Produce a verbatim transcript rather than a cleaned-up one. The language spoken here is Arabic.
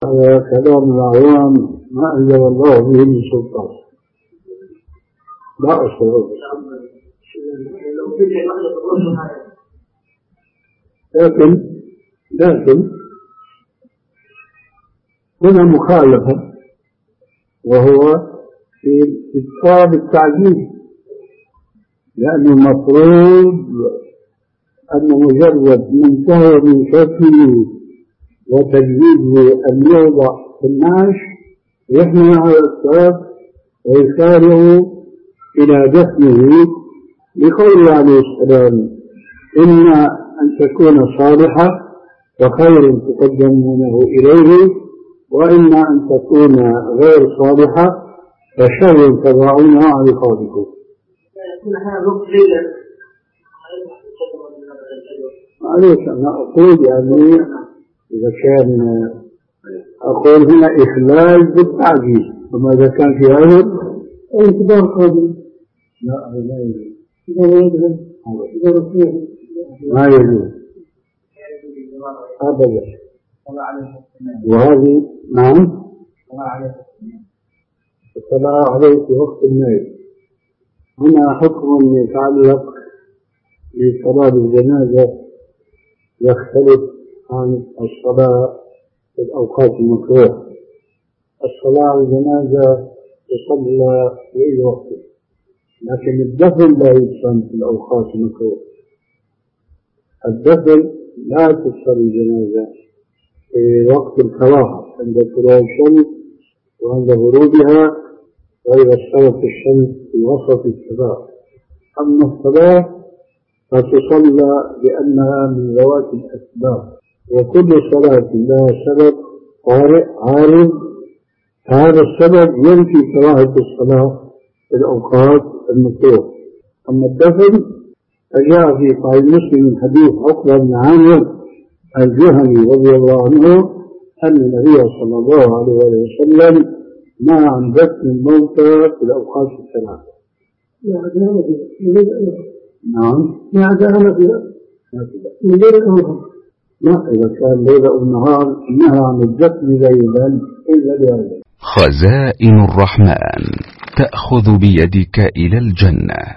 هذا كلام العوام ما أنزل الله به من سلطان، لا أشعر. لكن لكن هنا مخالفة، وهو في إبطال التعجيل، لأنه المفروض أن مجرد منتهى من شكله وتجديد أن يوضع في النعش يحمل على الصلاة ويسارع إلى دفنه، لقوله عليه السلام: إما أن تكون صالحة فخير تقدمونه إليه، وإما أن تكون غير صالحة فشر تضعونها عن رقابكم. معليش أنا أقول يعني إذا كان أقول هنا إخلال بالتعجيل، وما إذا كان في هذا انتظار قادم لا لا يجوز، ما يجوز أبدا. وهذه نعم الصلاة عليه في وقت النوم. هنا حكم يتعلق بصلاة الجنازة يختلف عن الصلاة في الأوقات المكروهة. الصلاة على الجنازة تصلى في أي وقت، لكن الدفن لا يصلى في الأوقات المكروهة. الدفن لا تصلى الجنازة في وقت الكراهة عند طلوع الشمس وعند غروبها، وإذا استوت الشمس في وسط الصلاة. أما الصلاة فتصلى لأنها من ذوات الأسباب، وكل صلاة لها سبب طارئ عارض، هذا السبب ينفي كراهة الصلاة في الأوقات المكروهة. أما الدفن فجاء في صحيح مسلم من حديث عقبة بن عامر الجهني رضي الله عنه أن النبي صلى الله عليه وسلم نهى عن دفن الموتى في الأوقات الثلاثة. نعم ما عدا فيها من ليلة أو لا، إذا كان ليلة أو نهار نهى عن الدفن ليلا إلا ليلا. خزائن الرحمن تأخذ بيدك إلى الجنة.